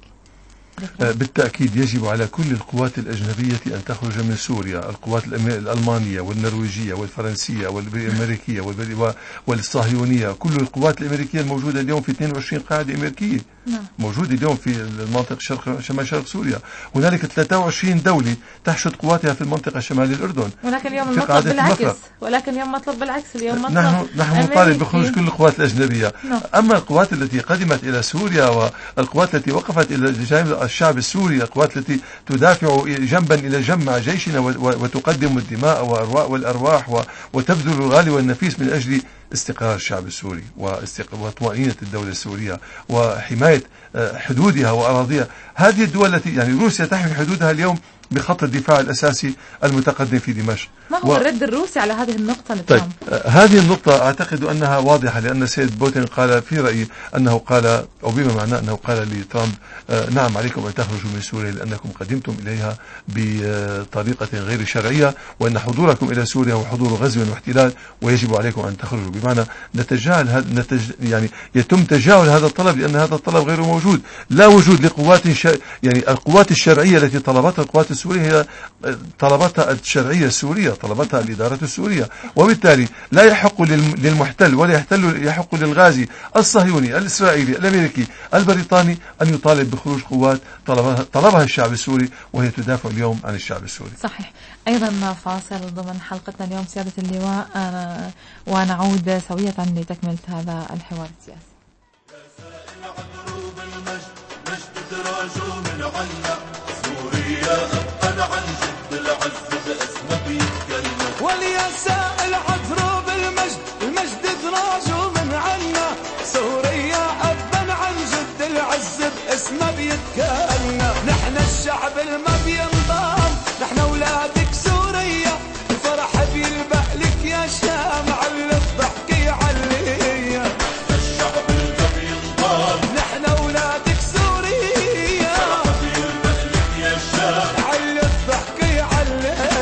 بالتأكيد يجب على كل القوات الأجنبية أن تخرج من سوريا، القوات الألمانية والنرويجية والفرنسية والأمريكية والصهيونية، كل القوات الأمريكية الموجودة اليوم في اثنين وعشرين قاعدة أمريكية موجودة اليوم في المنطقة شرق شمال شرق سوريا. هنالك ثلاثة وعشرين دولة تحشد قواتها في المنطقة الشمالية الأردن. ولكن اليوم المطلب بالعكس ولكن اليوم مطلب بالعكس اليوم مطلب نحن نحن نطالب بخروج كل القوات الأجنبية. نعم. أما القوات التي قدمت إلى سوريا والقوات التي وقفت إلى جانب الشعب السوري، القوات التي تدافع جنبا إلى جنب مع جيشنا وتقدم الدماء والأرواح وتبذل الغالي والنفيس من أجل استقرار الشعب السوري وطمأنينة الدولة السورية وحماية حدودها وأراضيها. هذه الدول التي يعني روسيا تحمي حدودها اليوم بخط الدفاع الأساسي المتقدم في دمشق. ما هو و... الرد الروسي على هذه النقطة طيب آه هذه النقطة أعتقد أنها واضحة، لأن السيد بوتين قال في رأيي أنه قال أو بما معناه أنه قال لترامب آه نعم عليكم أن تخرجوا من سوريا لأنكم قدمتم إليها بطريقة غير شرعية، وأن حضوركم إلى سوريا هو حضور غزو واحتلال ويجب عليكم أن تخرجوا. بمعنى نتجاهل هذا نتج... يعني يتم تجاهل هذا الطلب لأن هذا الطلب غير موجود. لا وجود لقوات ش... يعني القوات الشرعية التي طلبتها القوات السورية هي طلباتها الشرعية السورية، طلباتها الإدارة السورية، وبالتالي لا يحق للمحتل ولا يحتل يحق للغازي الصهيوني الإسرائيلي الأمريكي البريطاني أن يطالب بخروج قوات طلبها, طلبها الشعب السوري وهي تدافع اليوم عن الشعب السوري. صحيح. أيضا فاصل ضمن حلقتنا اليوم سيادة اللواء ونعود سوية لتكملة هذا الحوار السياسي. وليساء العذر بالمجد المجد دراجه من عنا، سوريا أبا عن جد العز باسمه بيتكلنا. نحن الشعب الما بينضام، نحن أولادك سوريا، الفرح بيلبق لك يا شام على الضحك يعليا. الشعب الما بينضام، نحن أولادك سوريا، الفرح بيلبق لك يا شام على الضحك يعليا.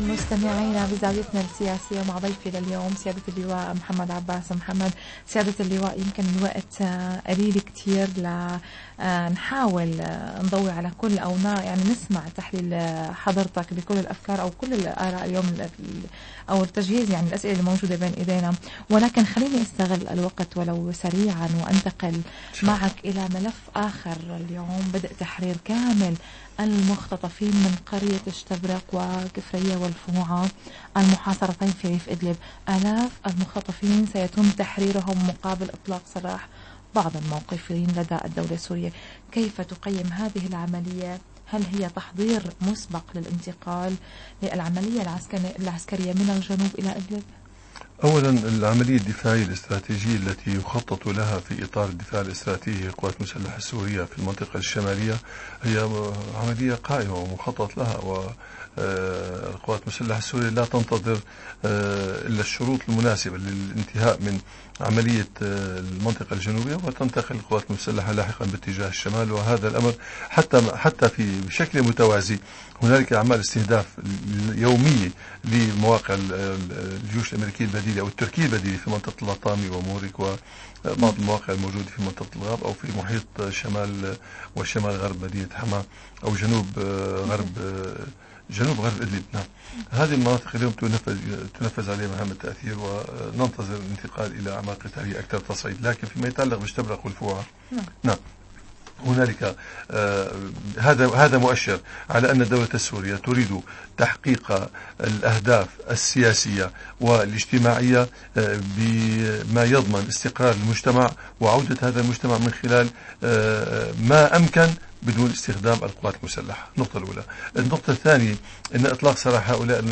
مستمعينا بزاويتنا السياسية مع ضيفي لليوم سيادة اللواء محمد عباس محمد. سيادة اللواء، يمكن الوقت قليل كتير لنحاول نضوي على كل أو يعني نسمع تحليل حضرتك بكل الأفكار أو كل الآراء اليوم أو التجهيز يعني الأسئلة اللي موجودة بين إيدينا، ولكن خليني استغل الوقت ولو سريعا وأنتقل معك إلى ملف آخر. اليوم بدأ تحرير كامل المختطفين من قرية اشتبرق وكفرية والفوعة المحاصرتين في ريف إدلب. آلاف المختطفين سيتم تحريرهم مقابل إطلاق سراح بعض الموقفين لدى الدولة السورية. كيف تقيم هذه العملية؟ هل هي تحضير مسبق للانتقال للعملية العسكرية من الجنوب إلى إدلب؟ أولا، العملية الدفاعية الاستراتيجية التي يخطط لها في إطار الدفاع الاستراتيجي للقوات المسلحة السورية في المنطقة الشمالية هي عملية قائمة ومخطط لها، والقوات المسلحة السورية لا تنتظر إلا الشروط المناسبة للانتهاء من عملية المنطقة الجنوبية وتنتقل القوات المسلحة لاحقا باتجاه الشمال. وهذا الأمر حتى حتى في بشكل متوازي هنالك أعمال استهداف يومية لمواقع الجيوش الأمريكية البديلة أو التركية البديلة في منطقة اللطامي ومورك وبعض المواقع الموجودة في منطقة الغاب أو في محيط شمال وشمال غرب مدينة حما أو جنوب غرب جنوب غرب إدلب. نعم، هذه المناطق اليوم تنفذ تنفذ عليها مهام التأثير وننتظر الانتقال إلى أعمال قتالية أكثر تصعيد. لكن فيما يتعلق باشتبرق والفوعة، نعم، هنالك آه هذا هذا مؤشر على أن الدولة السورية تريد تحقيق الأهداف السياسية والاجتماعية آه بما يضمن استقرار المجتمع وعودة هذا المجتمع من خلال آه ما أمكن بدون استخدام القوات المسلحة. النقطة الأولى. النقطة الثانية أن إطلاق سراح هؤلاء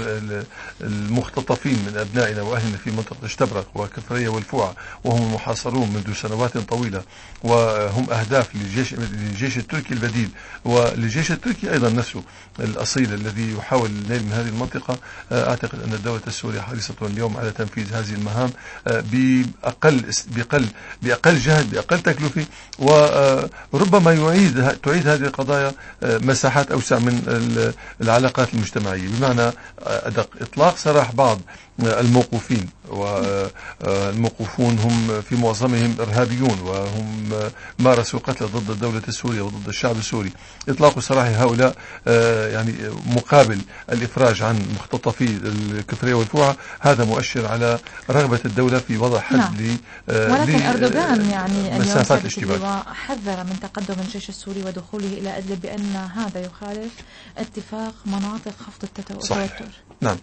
المختطفين من أبنائنا وأهلنا في منطقة اشتبرق وكفرية والفوعة وهم محاصرون منذ سنوات طويلة وهم أهداف للجيش, للجيش التركي البديل وللجيش التركي أيضا نفسه الأصيل الذي يحاول النيل من هذه المنطقة. أعتقد أن الدولة السورية حريصة اليوم على تنفيذ هذه المهام بأقل بأقل بأقل جهد بأقل تكلفة، وربما يعيد تعيد هذه القضايا مساحات أوسع من العلاقات المجتمعية، بمعنى أدق إطلاق سراح بعض الموقوفين، والموقوفون هم في معظمهم إرهابيون وهم مارسوا قتل ضد الدولة السورية وضد الشعب السوري. إطلاق سراح هؤلاء يعني مقابل الإفراج عن مختطفي الكفرية والفوعة هذا مؤشر على رغبة الدولة في وضع حد نعم. ل ولكن أردوغان يعني مسافات الاشتباك حذر من تقدم الجيش السوري ودخوله إلى إدلب بأن هذا يخالف اتفاق مناطق خفض التوتر. صحيح. نعم،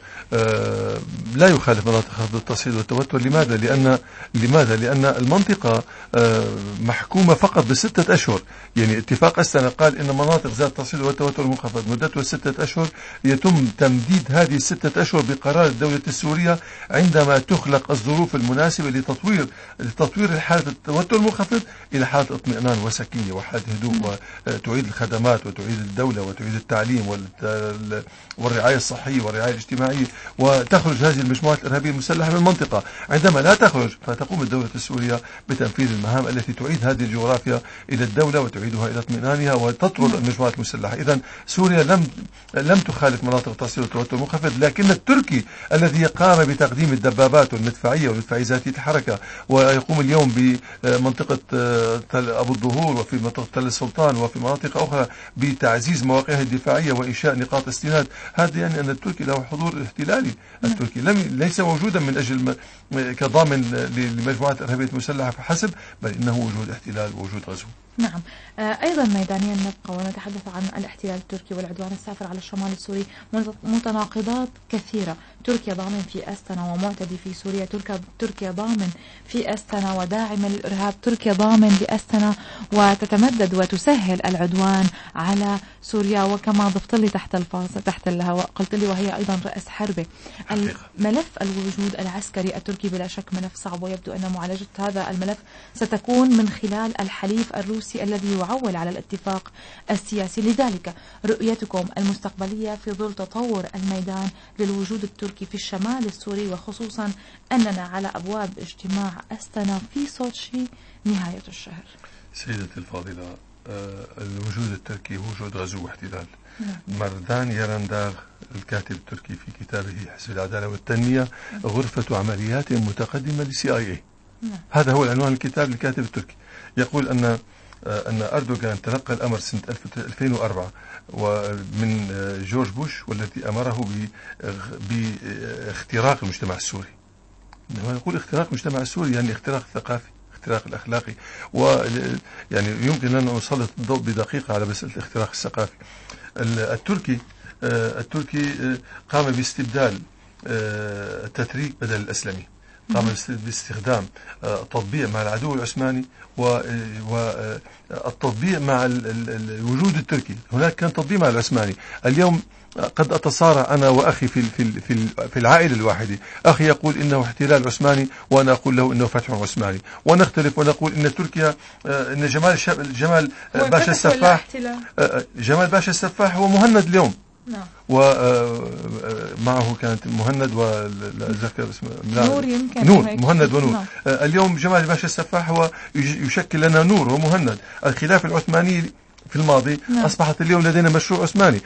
آه لا يخالف مناطق خفض التصعيد والتوتر. لماذا؟ لأن لماذا؟ لأن المنطقة آه محكومة فقط بستة أشهر. يعني اتفاق أستنا قال إن مناطق ذات التصعيد والتوتر منخفض مدتها ستة أشهر، يتم تمديد هذه الستة أشهر بقرار الدولة السورية عندما تخلق الظروف المناسبة لتطوير لتطوير حالة التوتر المنخفض إلى حالة اطمئنان وسكينة وحالة هدوء، وتعيد الخدمات وتعيد الدولة وتعيد التعليم والرعاية الصحية والرعاية الاجتماعية، وتخرج هذه المجموعات الإرهابية المسلحة من المنطقة. عندما لا تخرج فتقوم الدولة السورية بتنفيذ المهام التي تعيد هذه الجغرافيا إلى الدولة وتعيدها إلى اطمئنانها وتطرد المجموعات المسلحة. إذن سوريا لم لم تخالف مناطق التصعيد والتوتر المنخفض، لكن التركي الذي قام بتقديم الدبابات والمدفعية والمدفعية ذاتية الحركة ويقوم اليوم بمنطقة تل أبو الظهور وفي منطقة تل السلطان وفي مناطق أخرى بتعزيز مواقعه الدفاعية وإنشاء نقاط استناد، هذا يعني أن التركي له حضور احتلالي. التركي لم ليس موجودا من أجل كضامن لمجموعات إرهابية مسلحة فحسب، بل إنه وجود احتلال ووجود غزو. نعم. أيضا ميدانيا نبقى ونتحدث عن الاحتلال التركي والعدوان السافر على الشمال السوري. متناقضات كثيرة. تركيا ضامن في أستنا ومعتدي في سوريا، تركيا ضامن في أستنا وداعمة للإرهاب، تركيا ضامن بأستنا وتتمدد وتسهل العدوان على سوريا. وكما ضفت لي تحت الفاصل تحت الهواء قلت لي وهي أيضا رأس حربة. الملف الوجود العسكري التركي بلا شك ملف صعب، ويبدو أن معالجة هذا الملف ستكون من خلال الحليف الروسي الذي يعول على الاتفاق السياسي. لذلك رؤيتكم المستقبلية في ظل تطور الميدان للوجود التركي في الشمال السوري، وخصوصا أننا على أبواب اجتماع أستنا في سوتشي نهاية الشهر. سيدتي الفاضلة، الوجود التركي وجود غزو واحتلال. مردان يرنداغ الكاتب التركي في كتابه حزب العدالة والتنمية غرفة عمليات متقدمة للسي آي إيه. هذا هو العنوان الكتاب للكاتب التركي. يقول أن أن أردوغان تلقى الأمر سنة ألفين وأربعة ومن جورج بوش والذي أمره باختراق المجتمع السوري. يقول اختراق المجتمع السوري يعني اختراق الثقافي، اختراق الأخلاقي، ويعني يمكن أن نسلط الضوء بدقيقة على مسألة الاختراق الثقافي. التركي التركي قام باستبدال التتريك بدل الأسلمي، قام باستخدام التطبيع مع العدو العثماني والتطبيع مع الوجود التركي. هناك كان تطبيع مع العثماني. اليوم قد أتصارع أنا وأخي في في في في العائلة الواحدة، أخي يقول إنه احتلال عثماني وأنا أقول له إنه فتح عثماني، ونختلف ونقول إن تركيا إن جمال جمال باشا السفاح جمال باشا السفاح هو مهند اليوم. نعم. ومعه كانت مهند ولا أتذكر اسمه نور يمكن نور مهند ونور. نعم. اليوم جمال باشا السفاح هو يشكل لنا نور ومهند. الخلافة العثمانية في الماضي نعم. أصبحت اليوم لدينا مشروع عثماني.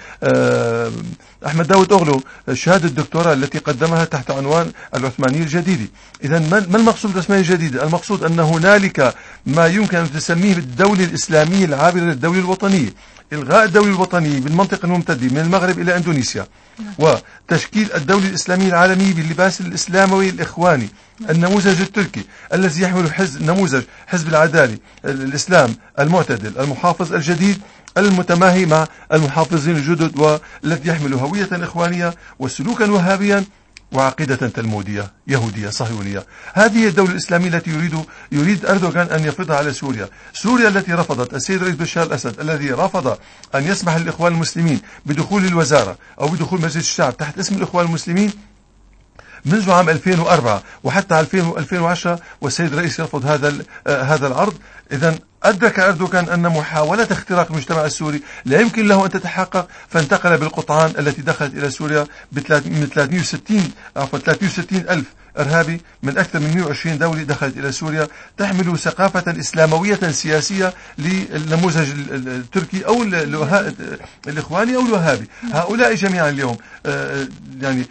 أحمد داود أغلو شهادة الدكتوراه التي قدمها تحت عنوان العثمانية الجديدة. إذا ما المقصود بالعثمانية الجديدة؟ المقصود أن هنالك ما يمكن أن تسميه بالدولة الإسلامية العابرة للدولة الوطنية، إلغاء الدولة الوطنية بالمنطقة الممتدة من المغرب إلى إندونيسيا، وتشكيل الدولة الإسلامية العالمية باللباس الإسلاموي الإخواني، النموذج التركي الذي يحمل حزب نموذج حزب العدالة الإسلام المعتدل المحافظ الجديد المتماهي مع المحافظين الجدد، والذي يحمل هوية إخوانية وسلوكا وهابيا وعقيدة تلمودية يهودية صهيونية. هذه هي الدولة الإسلامية التي يريد يريد أردوغان أن يفرضها على سوريا. سوريا التي رفضت السيد رئيس بشار الأسد الذي رفض أن يسمح للإخوان المسلمين بدخول الوزارة أو بدخول مجلس الشعب تحت اسم الإخوان المسلمين منذ عام ألفين وأربعة وحتى ألفين وعشرة، والسيد الرئيس يرفض هذا هذا العرض. إذن أدرك أردوغان أن محاولة اختراق المجتمع السوري لا يمكن له أن تتحقق، فانتقل بالقطعان التي دخلت إلى سوريا من ثلاثمئة وستين عفوا ثلاثمئة وستين ألف إرهابي من أكثر من مئة وعشرين دولة دخلت إلى سوريا، تحمل ثقافة إسلاموية سياسية للنموذج التركي أو الإخواني أو الوهابي. هؤلاء جميعا اليوم يعني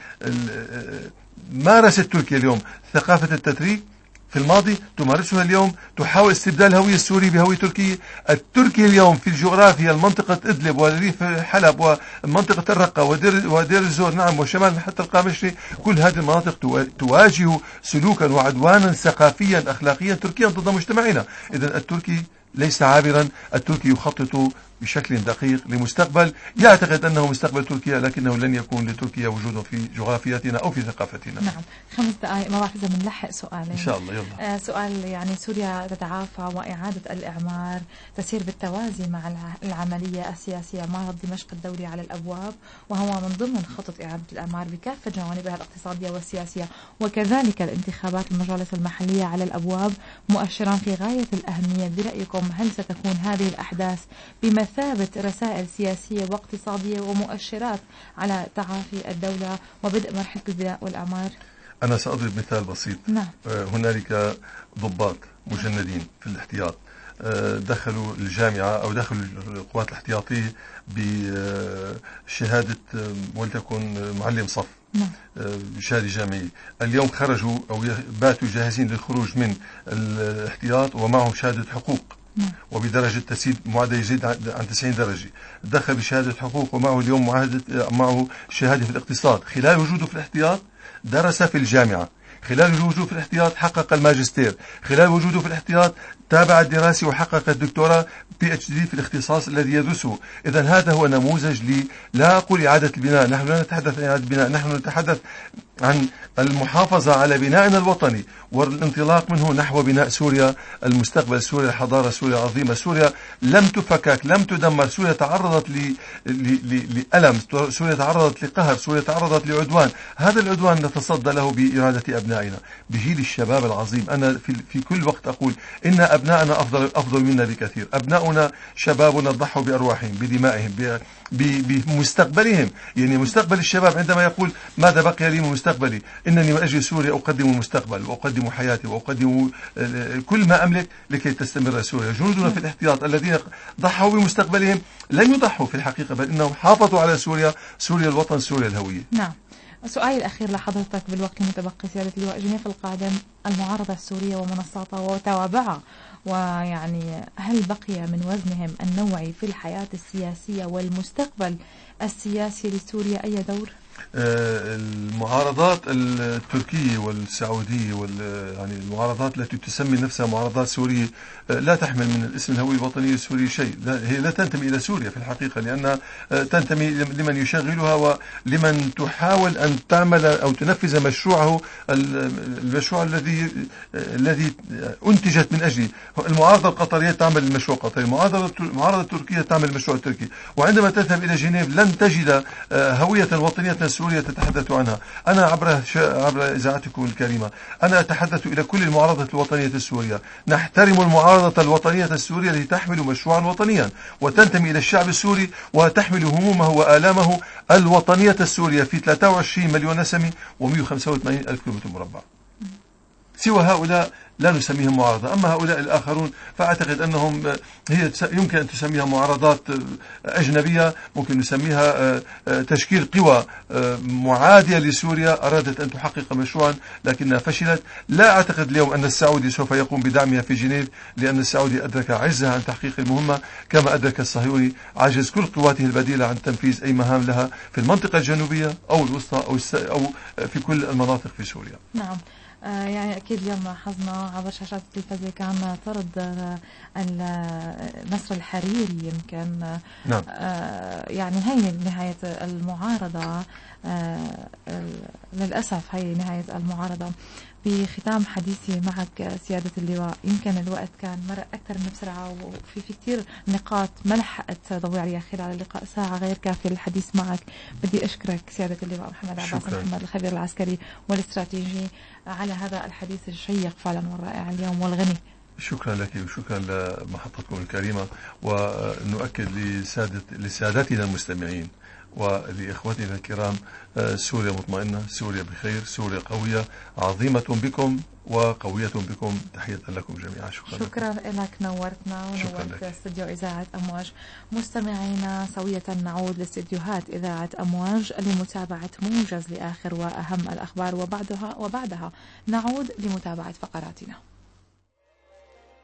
مارست تركيا اليوم ثقافة التتريك في الماضي، تمارسها اليوم، تحاول استبدال الهوية السورية بهوية تركية. التركي اليوم في الجغرافيا المنطقة إدلب وريف حلب ومنطقة الرقة ودير, ودير الزور نعم وشمال حتى القامشري، كل هذه المناطق تواجه سلوكا وعدوانا ثقافيا أخلاقيا تركيا ضد مجتمعنا. إذن التركي ليس عابرا، التركي يخطط بشكل دقيق لمستقبل يعتقد أنه مستقبل تركيا، لكنه لن يكون لتركيا وجود في جغرافيتنا أو في ثقافتنا. نعم. خمس دقائق ما بعرف إذا بنلحق سؤالين إن شاء الله. يلا. آه سؤال يعني سوريا تتعافى وإعادة الإعمار تسير بالتوازي مع العملية السياسية. معرض دمشق الدولي على الأبواب، وهو من ضمن خطط إعادة الإعمار بكافة جوانبها الاقتصادية والسياسية، وكذلك الانتخابات المجالس المحلية على الأبواب، مؤشران في غاية الأهمية. برأيكم هل ستكون هذه الأحداث بمثابة رسائل سياسية واقتصادية ومؤشرات على تعافي الدولة وبدء مرحلة البناء والإعمار؟ أنا سأضرب مثال بسيط. نعم. هنالك ضباط مجندين في الاحتياط دخلوا الجامعة أو دخلوا القوات الاحتياطية بشهادة ولتكن معلم صف، شهادة جامعية. اليوم خرجوا أو باتوا جاهزين للخروج من الاحتياط ومعهم شهادة حقوق وبدرجة تسديد معدل يزيد عن تسعين درجة. دخل بشهادة حقوق ومعه اليوم معاهدة معه شهادة في الاقتصاد. خلال وجوده في الاحتياط درس في الجامعة، خلال وجوده في الاحتياط حقق الماجستير، خلال وجوده في الاحتياط تابع الدراسة وحقق الدكتوراه بي اتش دي في الاختصاص الذي يدرسه. إذن هذا هو نموذج لي لا أقول إعادة البناء، نحن لا نتحدث عن إعادة البناء، نحن نتحدث عن المحافظة على بنائنا الوطني والانطلاق منه نحو بناء سوريا المستقبل، سوريا الحضارة، سوريا عظيمة، سوريا لم تفكك، لم تدمر، سوريا تعرضت لألم، سوريا تعرضت لقهر، سوريا تعرضت لعدوان. هذا العدوان نتصدى له بإرادة أبناء بأبنائنا، بجيل الشباب العظيم. أنا في, في كل وقت أقول إن أبنائنا أفضل, أفضل منا بكثير. أبناؤنا شبابنا ضحوا بأرواحهم بدمائهم بمستقبلهم. يعني مستقبل الشباب عندما يقول ماذا بقي لي من مستقبلي، إنني من أجل سوريا أقدم المستقبل وأقدم حياتي وأقدم كل ما أملك لكي تستمر سوريا. جنودنا في الاحتياط الذين ضحوا بمستقبلهم لم يضحوا في الحقيقة، بل إنهم حافظوا على سوريا، سوريا الوطن، سوريا الهوية. نعم. سؤالي الأخير لحضرتك بالوقت المتبقي سيادة اللواء، جنيف القادم المعارضة السورية ومنصاتها وتوابعها، ويعني هل بقي من وزنهم النوعي في الحياة السياسية والمستقبل السياسي لسوريا أي دور؟ المعارضات التركية والسعودية وال يعني المعارضات التي تسمي نفسها معارضات سورية لا تحمل من الاسم الهوية الوطنية السورية شيء. لا، هي لا تنتمي إلى سوريا في الحقيقة، لأنها تنتمي لمن يشغلها ولمن تحاول أن تعمل أو تنفذ مشروعه، المشروع الذي الذي أنتجت من أجله. المعارضة القطرية تعمل المشروع القطري، المعارضة التركية تعمل المشروع التركي. وعندما تذهب إلى جنيف لن تجد هوية وطنية سوريا تتحدث عنها. أنا عبر عبر إذاعتكم الكريمة أنا أتحدث إلى كل المعارضة الوطنية السورية. نحترم المعارضة الوطنية السورية التي تحمل مشروعا وطنيا وتنتمي إلى الشعب السوري وتحمل همومه وآلامه الوطنية السورية في ثلاثة وعشرين مليون نسمة ومئة وخمسة وثمانين ألف كيلومتر مربع. سوى هؤلاء لا نسميهم معارضة. أما هؤلاء الآخرون فأعتقد أنهم هي يمكن أن تسميها معارضات أجنبية، ممكن نسميها تشكيل قوى معادية لسوريا أرادت أن تحقق مشروعا لكنها فشلت. لا أعتقد اليوم أن السعودي سوف يقوم بدعمها في جنيف، لأن السعودي أدرك عجزها عن تحقيق المهمة، كما أدرك الصهيوني عجز كل قواته البديلة عن تنفيذ أي مهام لها في المنطقة الجنوبية أو الوسطى أو, أو في كل المناطق في سوريا. نعم. آه يعني أكيد اليوم لاحظنا عبر شاشات التلفزيون كان طرد آه نصر الحريري يمكن. نعم. آه يعني هي نهاية المعارضة. آه للأسف هي نهاية المعارضة. بختام حديثي معك سيادة اللواء، يمكن الوقت كان مرق أكثر من بسرعة وفي في كتير نقاط ما لحقت ضوي عليها خلال اللقاء، ساعة غير كافية للحديث معك. بدي أشكرك سيادة اللواء محمد عباس محمد الخبير العسكري والاستراتيجي على هذا الحديث الشيق فعلا والرائع اليوم والغني. شكرا لك وشكرا لمحطتكم الكريمة، ونؤكد لسادة لسادتنا المستمعين ولإخوتنا الكرام سوريا مطمئنة، سوريا بخير، سوريا قوية، عظيمة بكم وقوية بكم. تحية لكم جميعا. شكرا, شكرا لك. نورتنا ونورت استوديو إذاعة أمواج. مستمعينا سوية نعود لاستديوهات إذاعة أمواج لمتابعة موجز لآخر وأهم الأخبار، وبعدها وبعدها نعود لمتابعة فقراتنا.